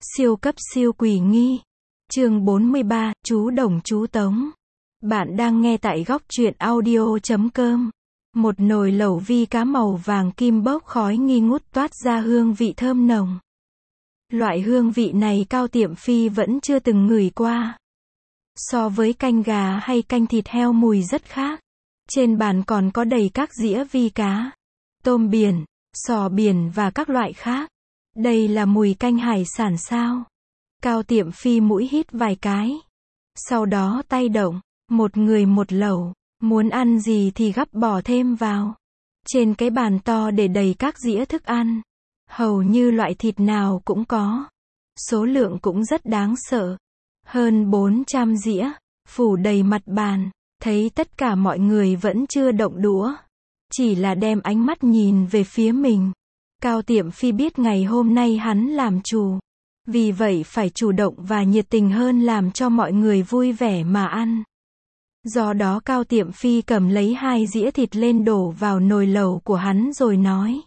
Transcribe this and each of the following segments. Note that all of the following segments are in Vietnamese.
Siêu cấp siêu quỷ nghi. Chương 43, chú Đồng chú Tống. Bạn đang nghe tại góc truyện audio.com. Một nồi lẩu vi cá màu vàng kim bốc khói nghi ngút toát ra hương vị thơm nồng. Loại hương vị này Cao Tiệm Phi vẫn chưa từng ngửi qua. So với canh gà hay canh thịt heo mùi rất khác. Trên bàn còn có đầy các dĩa vi cá, tôm biển, sò biển và các loại khác. Đây là mùi canh hải sản sao? Cao Tiệm Phi mũi hít vài cái. Sau đó tay động, một người một lẩu, muốn ăn gì thì gắp bỏ thêm vào. Trên cái bàn to để đầy các dĩa thức ăn. Hầu như loại thịt nào cũng có. Số lượng cũng rất đáng sợ. Hơn 400 dĩa, phủ đầy mặt bàn. Thấy tất cả mọi người vẫn chưa động đũa. Chỉ là đem ánh mắt nhìn về phía mình. Cao Tiệm Phi biết ngày hôm nay hắn làm chủ. Vì vậy phải chủ động và nhiệt tình hơn làm cho mọi người vui vẻ mà ăn. Do đó Cao Tiệm Phi cầm lấy 2 dĩa thịt lên đổ vào nồi lẩu của hắn rồi nói.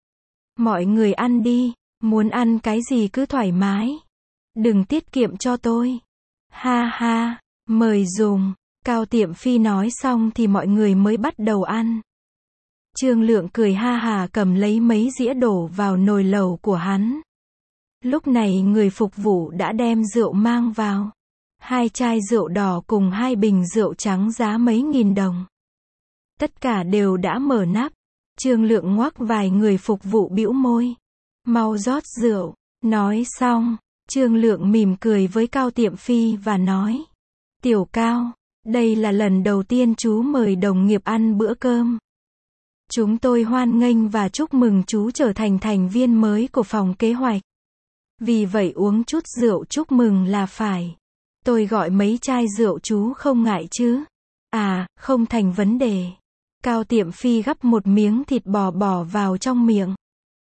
Mọi người ăn đi, muốn ăn cái gì cứ thoải mái. Đừng tiết kiệm cho tôi. Ha ha, mời dùng. Cao Tiệm Phi nói xong thì mọi người mới bắt đầu ăn. Trương Lượng cười ha hà cầm lấy mấy dĩa đổ vào nồi lẩu của hắn. Lúc này người phục vụ đã đem rượu mang vào. 2 chai rượu đỏ cùng 2 bình rượu trắng giá mấy nghìn đồng. Tất cả đều đã mở nắp. Trương Lượng ngoắc vài người phục vụ bĩu môi. Mau rót rượu. Nói xong, Trương Lượng mỉm cười với Cao Tiệm Phi và nói. Tiểu Cao, đây là lần đầu tiên chú mời đồng nghiệp ăn bữa cơm. Chúng tôi hoan nghênh và chúc mừng chú trở thành thành viên mới của phòng kế hoạch. Vì vậy uống chút rượu chúc mừng là phải. Tôi gọi mấy chai rượu chú không ngại chứ? À, không thành vấn đề. Cao Tiệm Phi gắp một miếng thịt bò bỏ vào trong miệng.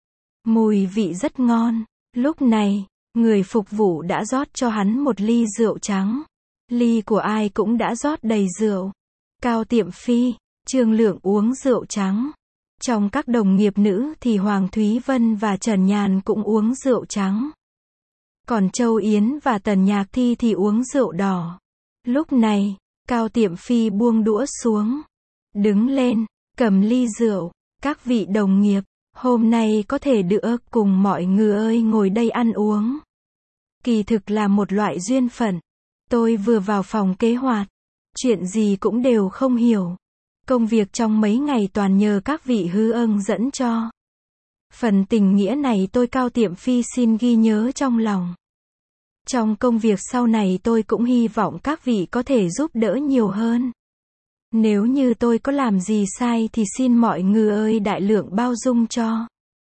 Mùi vị rất ngon. Lúc này, người phục vụ đã rót cho hắn một ly rượu trắng. Ly của ai cũng đã rót đầy rượu. Cao Tiệm Phi, Trương Lượng uống rượu trắng. Trong các đồng nghiệp nữ thì Hoàng Thúy Vân và Trần Nhàn cũng uống rượu trắng. Còn Châu Yến và Tần Nhạc Thi thì uống rượu đỏ. Lúc này, Cao Tiệm Phi buông đũa xuống. Đứng lên, cầm ly rượu. Các vị đồng nghiệp, hôm nay có thể được cùng mọi người ơi ngồi đây ăn uống. Kỳ thực là một loại duyên phận. Tôi vừa vào phòng kế hoạch. Chuyện gì cũng đều không hiểu. Công việc trong mấy ngày toàn nhờ các vị hư âng dẫn cho. Phần tình nghĩa này tôi Cao Tiệm Phi xin ghi nhớ trong lòng. Trong công việc sau này tôi cũng hy vọng các vị có thể giúp đỡ nhiều hơn. Nếu như tôi có làm gì sai thì xin mọi người ơi đại lượng bao dung cho.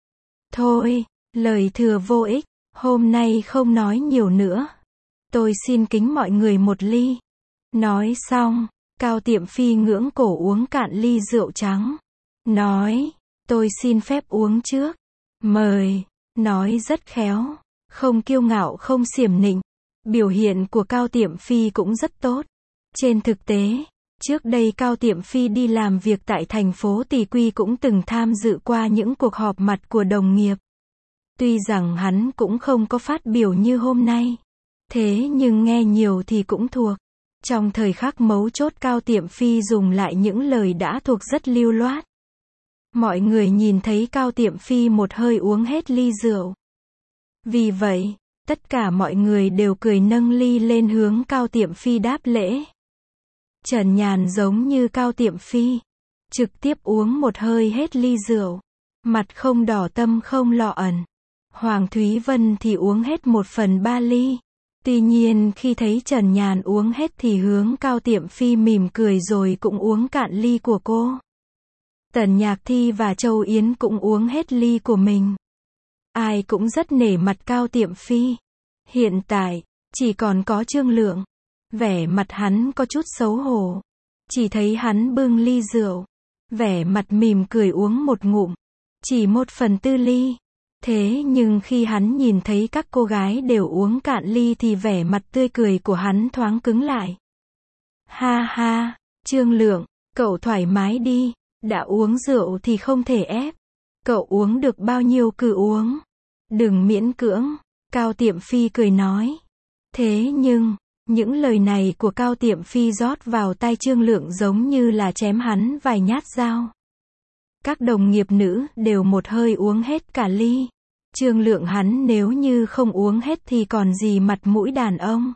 Thôi, lời thừa vô ích, hôm nay không nói nhiều nữa. Tôi xin kính mọi người một ly. Nói xong, Cao Tiệm Phi ngưỡng cổ uống cạn ly rượu trắng. Nói, tôi xin phép uống trước. Mời, nói rất khéo, không kiêu ngạo không xiểm nịnh. Biểu hiện của Cao Tiệm Phi cũng rất tốt. Trên thực tế, trước đây Cao Tiệm Phi đi làm việc tại thành phố Tỳ Quy cũng từng tham dự qua những cuộc họp mặt của đồng nghiệp. Tuy rằng hắn cũng không có phát biểu như hôm nay. Thế nhưng nghe nhiều thì cũng thuộc. Trong thời khắc mấu chốt Cao Tiệm Phi dùng lại những lời đã thuộc rất lưu loát. Mọi người nhìn thấy Cao Tiệm Phi một hơi uống hết ly rượu. Vì vậy, tất cả mọi người đều cười nâng ly lên hướng Cao Tiệm Phi đáp lễ. Trần Nhàn giống như Cao Tiệm Phi, trực tiếp uống một hơi hết ly rượu. Mặt không đỏ tâm không lọ ẩn. Hoàng Thúy Vân thì uống hết 1/3 ly. Tuy nhiên khi thấy Trần Nhàn uống hết thì hướng Cao Tiệm Phi mỉm cười rồi cũng uống cạn ly của cô. Tần Nhạc Thi và Châu Yến cũng uống hết ly của mình. Ai cũng rất nể mặt Cao Tiệm Phi. Hiện tại, chỉ còn có Trương Lượng. Vẻ mặt hắn có chút xấu hổ. Chỉ thấy hắn bưng ly rượu. Vẻ mặt mỉm cười uống một ngụm. Chỉ 1/4 ly. Thế nhưng khi hắn nhìn thấy các cô gái đều uống cạn ly thì vẻ mặt tươi cười của hắn thoáng cứng lại. Ha ha, Trương Lượng, cậu thoải mái đi, đã uống rượu thì không thể ép. Cậu uống được bao nhiêu cứ uống. Đừng miễn cưỡng. Cao Tiệm Phi cười nói. Thế nhưng, những lời này của Cao Tiệm Phi rót vào tai Trương Lượng giống như là chém hắn vài nhát dao. Các đồng nghiệp nữ đều một hơi uống hết cả ly. Trương Lượng hắn nếu như không uống hết thì còn gì mặt mũi đàn ông.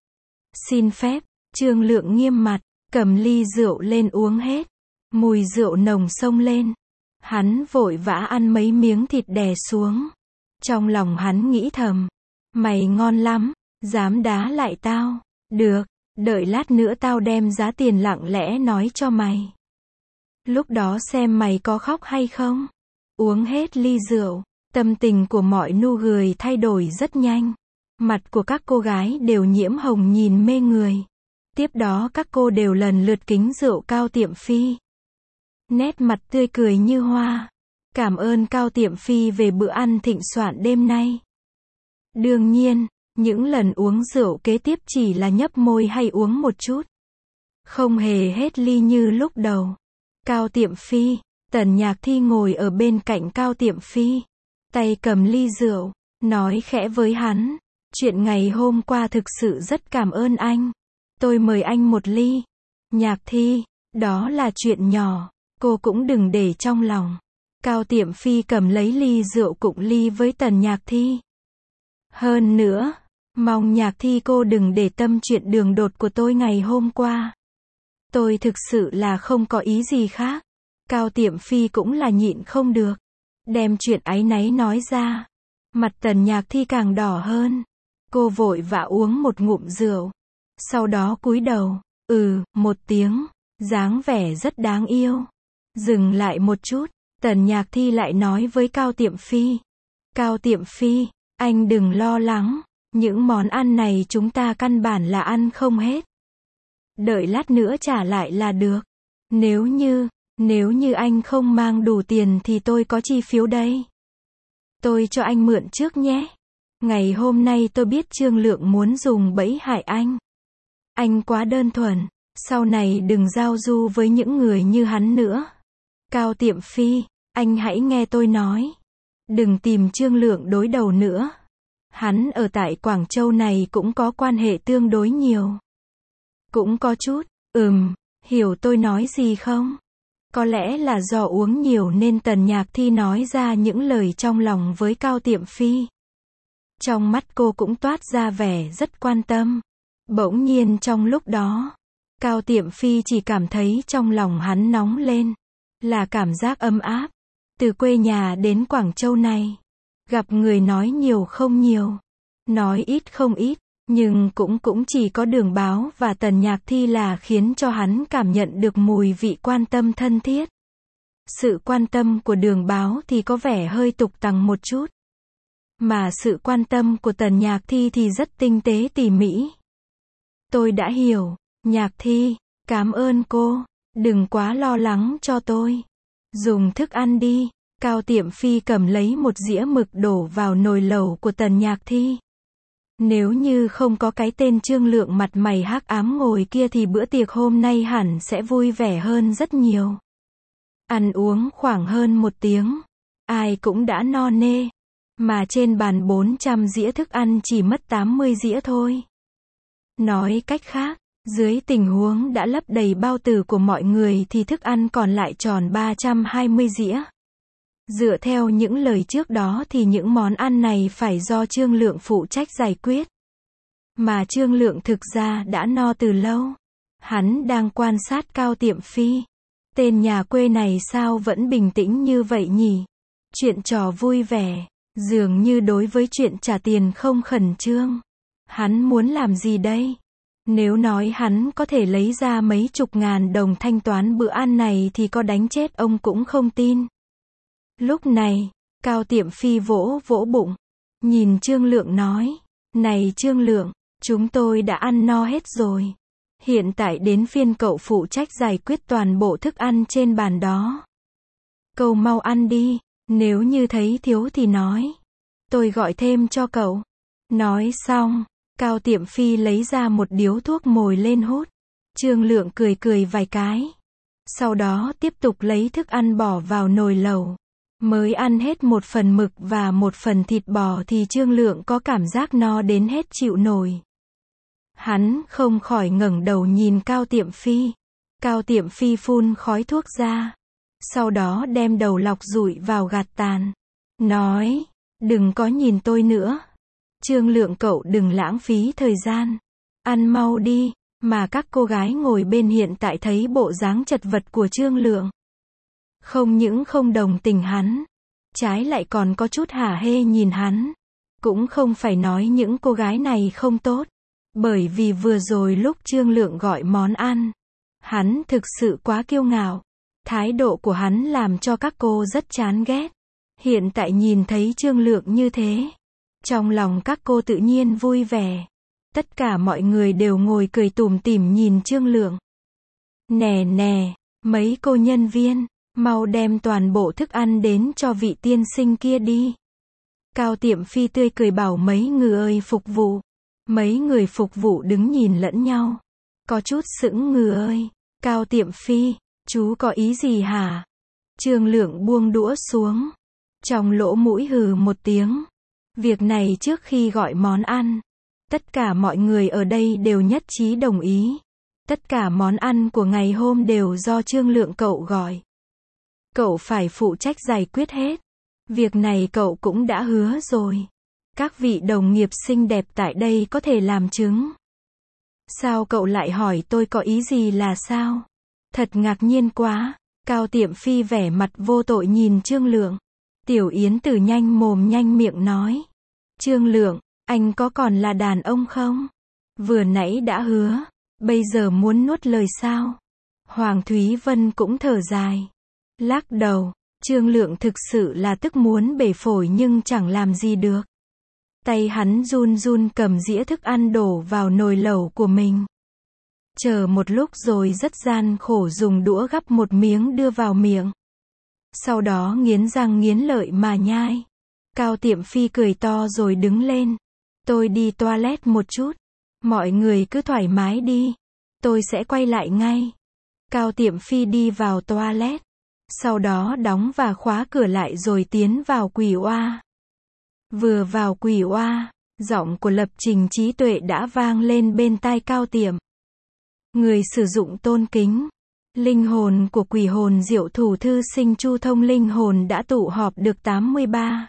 Xin phép, Trương Lượng nghiêm mặt, cầm ly rượu lên uống hết. Mùi rượu nồng xông lên. Hắn vội vã ăn mấy miếng thịt đè xuống. Trong lòng hắn nghĩ thầm. Mày ngon lắm, dám đá lại tao. Được, đợi lát nữa tao đem giá tiền lặng lẽ nói cho mày. Lúc đó xem mày có khóc hay không. Uống hết ly rượu, tâm tình của mọi nu người thay đổi rất nhanh. Mặt của các cô gái đều nhiễm hồng nhìn mê người. Tiếp đó các cô đều lần lượt kính rượu Cao Tiệm Phi. Nét mặt tươi cười như hoa. Cảm ơn Cao Tiệm Phi về bữa ăn thịnh soạn đêm nay. Đương nhiên, những lần uống rượu kế tiếp chỉ là nhấp môi hay uống một chút. Không hề hết ly như lúc đầu. Cao Tiệm Phi, Tần Nhạc Thi ngồi ở bên cạnh Cao Tiệm Phi. Tay cầm ly rượu, nói khẽ với hắn. Chuyện ngày hôm qua thực sự rất cảm ơn anh. Tôi mời anh một ly. Nhạc Thi, đó là chuyện nhỏ, cô cũng đừng để trong lòng. Cao Tiệm Phi cầm lấy ly rượu cụng ly với Tần Nhạc Thi. Hơn nữa, mong Nhạc Thi cô đừng để tâm chuyện đường đột của tôi ngày hôm qua. Tôi thực sự là không có ý gì khác. Cao Tiệm Phi cũng là nhịn không được. Đem chuyện áy náy nói ra. Mặt Tần Nhạc Thi càng đỏ hơn. Cô vội vã uống một ngụm rượu. Sau đó cúi đầu. Một tiếng. Dáng vẻ rất đáng yêu. Dừng lại một chút. Tần Nhạc Thi lại nói với Cao Tiệm Phi. Cao Tiệm Phi, anh đừng lo lắng. Những món ăn này chúng ta căn bản là ăn không hết. Đợi lát nữa trả lại là được. Nếu như anh không mang đủ tiền thì tôi có chi phiếu đây. Tôi cho anh mượn trước nhé. Ngày hôm nay tôi biết Trương Lượng muốn dùng bẫy hại anh. Anh quá đơn thuần. Sau này đừng giao du với những người như hắn nữa. Cao Tiệm Phi, anh hãy nghe tôi nói. Đừng tìm Trương Lượng đối đầu nữa. Hắn ở tại Quảng Châu này cũng có quan hệ tương đối nhiều. Cũng có chút, hiểu tôi nói gì không? Có lẽ là do uống nhiều nên Tần Nhạc Thi nói ra những lời trong lòng với Cao Tiệm Phi. Trong mắt cô cũng toát ra vẻ rất quan tâm. Bỗng nhiên trong lúc đó, Cao Tiệm Phi chỉ cảm thấy trong lòng hắn nóng lên. Là cảm giác ấm áp. Từ quê nhà đến Quảng Châu này. Gặp người nói nhiều không nhiều. Nói ít không ít. Nhưng cũng chỉ có Đường Báo và Tần Nhạc Thi là khiến cho hắn cảm nhận được mùi vị quan tâm thân thiết. Sự quan tâm của Đường Báo thì có vẻ hơi tục tằng một chút. Mà sự quan tâm của Tần Nhạc Thi thì rất tinh tế tỉ mỉ. Tôi đã hiểu, Nhạc Thi, cảm ơn cô, đừng quá lo lắng cho tôi. Dùng thức ăn đi. Cao Tiệm Phi cầm lấy một dĩa mực đổ vào nồi lẩu của Tần Nhạc Thi. Nếu như không có cái tên Trương Lượng mặt mày hắc ám ngồi kia thì bữa tiệc hôm nay hẳn sẽ vui vẻ hơn rất nhiều. Ăn uống khoảng hơn 1 tiếng. Ai cũng đã no nê. Mà trên bàn 400 dĩa thức ăn chỉ mất 80 dĩa thôi. Nói cách khác, dưới tình huống đã lấp đầy bao tử của mọi người thì thức ăn còn lại tròn 320 dĩa. Dựa theo những lời trước đó thì những món ăn này phải do Trương Lượng phụ trách giải quyết. Mà Trương Lượng thực ra đã no từ lâu. Hắn đang quan sát Cao Tiệm Phi. Tên nhà quê này sao vẫn bình tĩnh như vậy nhỉ? Chuyện trò vui vẻ. Dường như đối với chuyện trả tiền không khẩn trương. Hắn muốn làm gì đây? Nếu nói hắn có thể lấy ra mấy chục ngàn đồng thanh toán bữa ăn này thì có đánh chết ông cũng không tin. Lúc này, Cao Tiệm Phi vỗ vỗ bụng. Nhìn Trương Lượng nói. Này Trương Lượng, chúng tôi đã ăn no hết rồi. Hiện tại đến phiên cậu phụ trách giải quyết toàn bộ thức ăn trên bàn đó. Cậu mau ăn đi, nếu như thấy thiếu thì nói. Tôi gọi thêm cho cậu. Nói xong, Cao Tiệm Phi lấy ra một điếu thuốc mồi lên hút. Trương Lượng cười cười vài cái. Sau đó tiếp tục lấy thức ăn bỏ vào nồi lẩu. Mới ăn hết một phần mực và một phần thịt bò thì Trương Lượng có cảm giác no đến hết chịu nổi. Hắn không khỏi ngẩng đầu nhìn Cao Tiệm Phi. Cao Tiệm Phi phun khói thuốc ra. Sau đó đem đầu lọc dụi vào gạt tàn. Nói, đừng có nhìn tôi nữa. Trương Lượng cậu đừng lãng phí thời gian. Ăn mau đi. Mà các cô gái ngồi bên hiện tại thấy bộ dáng chật vật của Trương Lượng. Không những không đồng tình hắn. Trái lại còn có chút hả hê nhìn hắn. Cũng không phải nói những cô gái này không tốt. Bởi vì vừa rồi lúc Trương Lượng gọi món ăn. Hắn thực sự quá kiêu ngạo. Thái độ của hắn làm cho các cô rất chán ghét. Hiện tại nhìn thấy Trương Lượng như thế. Trong lòng các cô tự nhiên vui vẻ. Tất cả mọi người đều ngồi cười tủm tỉm nhìn Trương Lượng. Nè nè, mấy cô nhân viên, mau đem toàn bộ thức ăn đến cho vị tiên sinh kia đi. Cao Tiệm Phi tươi cười bảo mấy người phục vụ. Mấy người phục vụ đứng nhìn lẫn nhau. Có chút sững ngừ ơi. Cao Tiệm Phi, chú có ý gì hả? Trương Lượng buông đũa xuống. Trong lỗ mũi hừ một tiếng. Việc này trước khi gọi món ăn. Tất cả mọi người ở đây đều nhất trí đồng ý. Tất cả món ăn của ngày hôm đều do Trương Lượng cậu gọi. Cậu phải phụ trách giải quyết hết. Việc này cậu cũng đã hứa rồi. Các vị đồng nghiệp xinh đẹp tại đây có thể làm chứng. Sao cậu lại hỏi tôi có ý gì là sao? Thật ngạc nhiên quá. Cao Tiệm Phi vẻ mặt vô tội nhìn Trương Lượng. Tiểu Yến Tử nhanh mồm nhanh miệng nói. Trương Lượng, anh có còn là đàn ông không? Vừa nãy đã hứa. Bây giờ muốn nuốt lời sao? Hoàng Thúy Vân cũng thở dài. Lắc đầu. Trương Lượng thực sự là tức muốn bể phổi nhưng chẳng làm gì được. Tay hắn run run cầm dĩa thức ăn đổ vào nồi lẩu của mình. Chờ một lúc rồi rất gian khổ dùng đũa gắp một miếng đưa vào miệng. Sau đó nghiến răng nghiến lợi mà nhai. Cao Tiệm Phi cười to rồi đứng lên. Tôi đi toilet một chút. Mọi người cứ thoải mái đi. Tôi sẽ quay lại ngay. Cao Tiệm Phi đi vào toilet. Sau đó đóng và khóa cửa lại rồi tiến vào quỳ oa. Vừa vào quỳ oa, giọng của Lập Trình Trí Tuệ đã vang lên bên tai Cao Tiệm. Người sử dụng tôn kính. Linh hồn của quỷ hồn Diệu Thủ Thư Sinh Chu Thông linh hồn đã tụ họp được 83.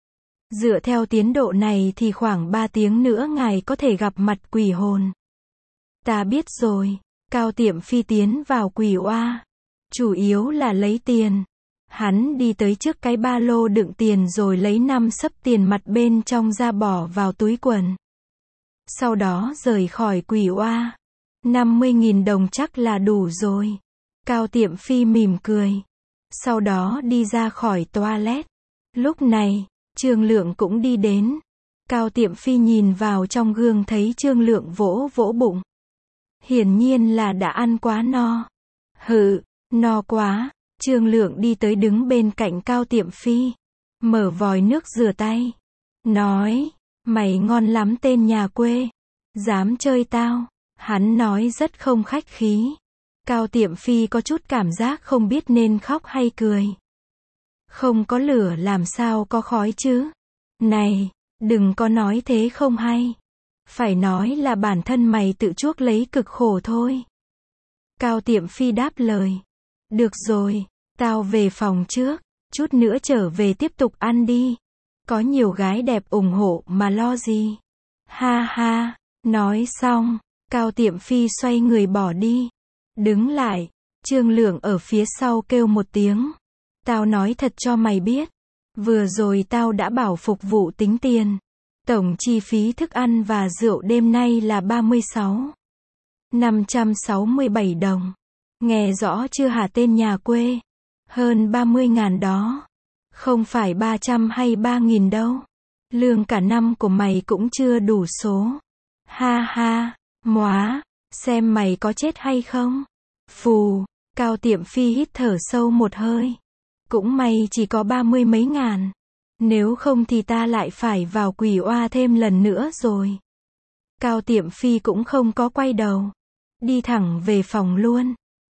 Dựa theo tiến độ này thì khoảng 3 tiếng nữa ngài có thể gặp mặt quỷ hồn. Ta biết rồi. Cao Tiệm Phi tiến vào quỷ oa. Chủ yếu là lấy tiền. Hắn đi tới trước cái ba lô đựng tiền rồi lấy 5 xấp tiền mặt bên trong ra bỏ vào túi quần. Sau đó rời khỏi quỷ oa. 50.000 đồng chắc là đủ rồi. Cao Tiệm Phi mỉm cười. Sau đó đi ra khỏi toilet. Lúc này, Trương Lượng cũng đi đến. Cao Tiệm Phi nhìn vào trong gương thấy Trương Lượng vỗ vỗ bụng. Hiển nhiên là đã ăn quá no. Hự, no quá. Trương Lượng đi tới đứng bên cạnh Cao Tiệm Phi. Mở vòi nước rửa tay. Nói, mày ngon lắm tên nhà quê. Dám chơi tao. Hắn nói rất không khách khí. Cao Tiệm Phi có chút cảm giác không biết nên khóc hay cười. Không có lửa làm sao có khói chứ. Này, đừng có nói thế không hay. Phải nói là bản thân mày tự chuốc lấy cực khổ thôi. Cao Tiệm Phi đáp lời. Được rồi, tao về phòng trước. Chút nữa trở về tiếp tục ăn đi. Có nhiều gái đẹp ủng hộ mà lo gì. Ha ha, nói xong, Cao Tiệm Phi xoay người bỏ đi. Đứng lại, Trương Lượng ở phía sau kêu một tiếng. Tao nói thật cho mày biết. Vừa rồi tao đã bảo phục vụ tính tiền. Tổng chi phí thức ăn và rượu đêm nay là 36.567 đồng. Nghe rõ chưa hả tên nhà quê? Hơn 30.000 đó. Không phải 300 hay 3.000 đâu. Lương cả năm của mày cũng chưa đủ số. Ha ha, móa, xem mày có chết hay không. Phù, Cao Tiệm Phi hít thở sâu một hơi. Cũng may chỉ có 30 mấy ngàn. Nếu không thì ta lại phải vào quỷ oa thêm lần nữa rồi. Cao Tiệm Phi cũng không có quay đầu. Đi thẳng về phòng luôn.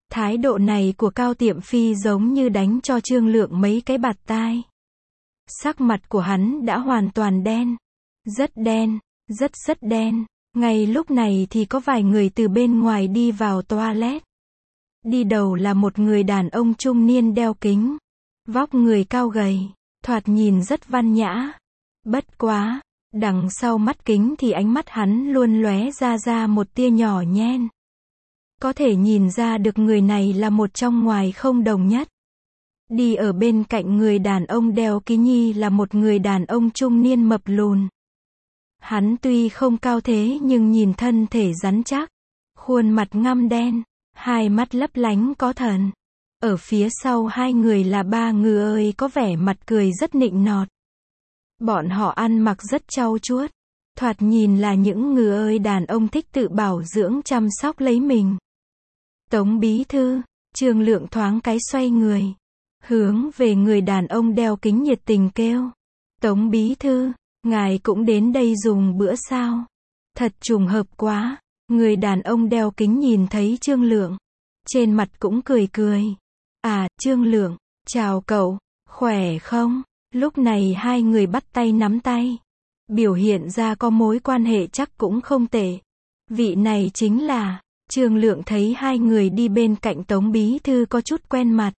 Thái độ này của Cao Tiệm Phi giống như đánh cho Trương Lượng mấy cái bạt tai. Sắc mặt của hắn đã hoàn toàn đen. Rất đen, rất đen. Ngay lúc này thì có vài người từ bên ngoài đi vào toilet. Đi đầu là một người đàn ông trung niên đeo kính. Vóc người cao gầy, thoạt nhìn rất văn nhã. Bất quá, đằng sau mắt kính thì ánh mắt hắn luôn lóe ra một tia nhỏ nhen. Có thể nhìn ra được người này là một trong ngoài không đồng nhất. Đi ở bên cạnh người đàn ông đeo kính nhi là một người đàn ông trung niên mập lùn. Hắn tuy không cao thế nhưng nhìn thân thể rắn chắc, khuôn mặt ngăm đen, hai mắt lấp lánh có thần. Ở phía sau hai người là ba người ơi có vẻ mặt cười rất nịnh nọt. Bọn họ ăn mặc rất trau chuốt, thoạt nhìn là những người ơi đàn ông thích tự bảo dưỡng chăm sóc lấy mình. Tống bí thư, Trương Lượng thoáng cái xoay người, hướng về người đàn ông đeo kính nhiệt tình kêu. Tống bí thư, ngài cũng đến đây dùng bữa sao? Thật trùng hợp quá. Người đàn ông đeo kính nhìn thấy Trương Lượng, trên mặt cũng cười cười. À, Trương Lượng, chào cậu, khỏe không? Lúc này hai người bắt tay nắm tay, biểu hiện ra có mối quan hệ chắc cũng không tệ. Vị này chính là, Trương Lượng thấy hai người đi bên cạnh Tống bí thư có chút quen mặt.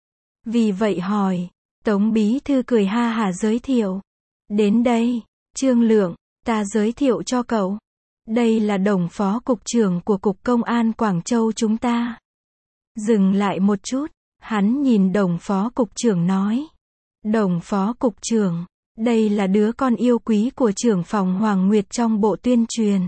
Vì vậy hỏi, Tống bí thư cười ha hả giới thiệu. Đến đây, Trương Lượng, ta giới thiệu cho cậu. Đây là Đồng phó cục trưởng của Cục Công an Quảng Châu chúng ta. Dừng lại một chút, hắn nhìn Đồng phó cục trưởng nói. Đồng phó cục trưởng, đây là đứa con yêu quý của trưởng phòng Hoàng Nguyệt trong bộ tuyên truyền.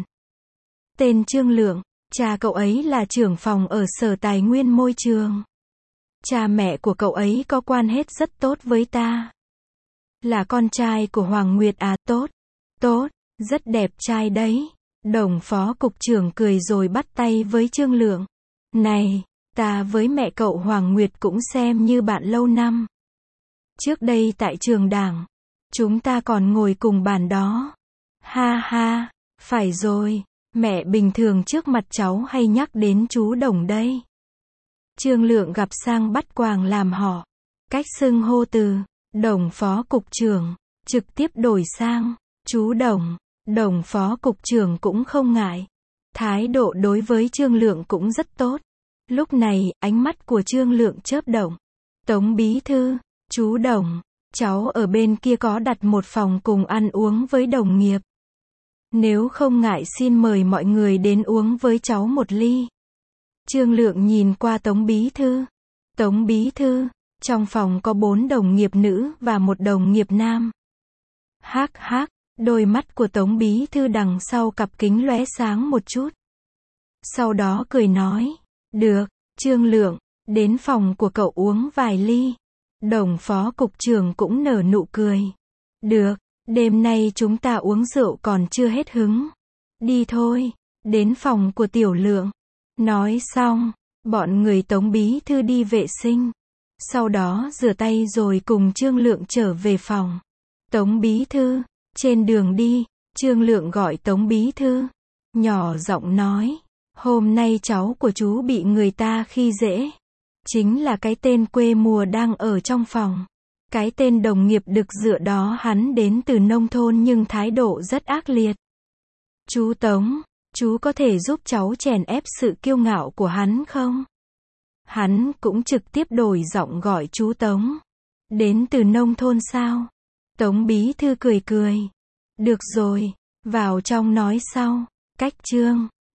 Tên Trương Lượng, cha cậu ấy là trưởng phòng ở Sở Tài nguyên Môi trường. Cha mẹ của cậu ấy có quan hệ rất tốt với ta. Là con trai của Hoàng Nguyệt à? Tốt, rất đẹp trai đấy. Đồng phó cục trưởng cười rồi bắt tay với Trương Lượng. Này, ta với mẹ cậu Hoàng Nguyệt cũng xem như bạn lâu năm. Trước đây tại trường đảng, chúng ta còn ngồi cùng bàn đó. Ha ha, phải rồi, mẹ bình thường trước mặt cháu hay nhắc đến chú Đồng đây. Trương Lượng gặp sang bắt quàng làm họ. Cách xưng hô từ Đồng phó cục trưởng trực tiếp đổi sang chú Đồng. Đồng phó cục trưởng cũng không ngại. Thái độ đối với Trương Lượng cũng rất tốt. Lúc này, ánh mắt của Trương Lượng chớp động. Tống bí thư, chú Đồng, cháu ở bên kia có đặt một phòng cùng ăn uống với đồng nghiệp. Nếu không ngại xin mời mọi người đến uống với cháu một ly. Trương Lượng nhìn qua Tống bí thư. Tống bí thư, trong phòng có 4 đồng nghiệp nữ và một đồng nghiệp nam. Hắc hắc. Đôi mắt của Tống bí thư đằng sau cặp kính lóe sáng một chút. Sau đó cười nói, được, Trương Lượng, đến phòng của cậu uống vài ly. Đồng phó cục trưởng cũng nở nụ cười. Được, đêm nay chúng ta uống rượu còn chưa hết hứng. Đi thôi, đến phòng của Tiểu Lượng. Nói xong, bọn người Tống bí thư đi vệ sinh. Sau đó rửa tay rồi cùng Trương Lượng trở về phòng. Tống bí thư. Trên đường đi, Trương Lượng gọi Tống bí thư, nhỏ giọng nói, hôm nay cháu của chú bị người ta khi dễ. Chính là cái tên quê mùa đang ở trong phòng. Cái tên đồng nghiệp đực dựa đó hắn đến từ nông thôn nhưng thái độ rất ác liệt. Chú Tống, chú có thể giúp cháu chèn ép sự kiêu ngạo của hắn không? Hắn cũng trực tiếp đổi giọng gọi chú Tống. Đến từ nông thôn sao? Tống bí thư cười cười. Được rồi, vào trong nói sau. Cách chương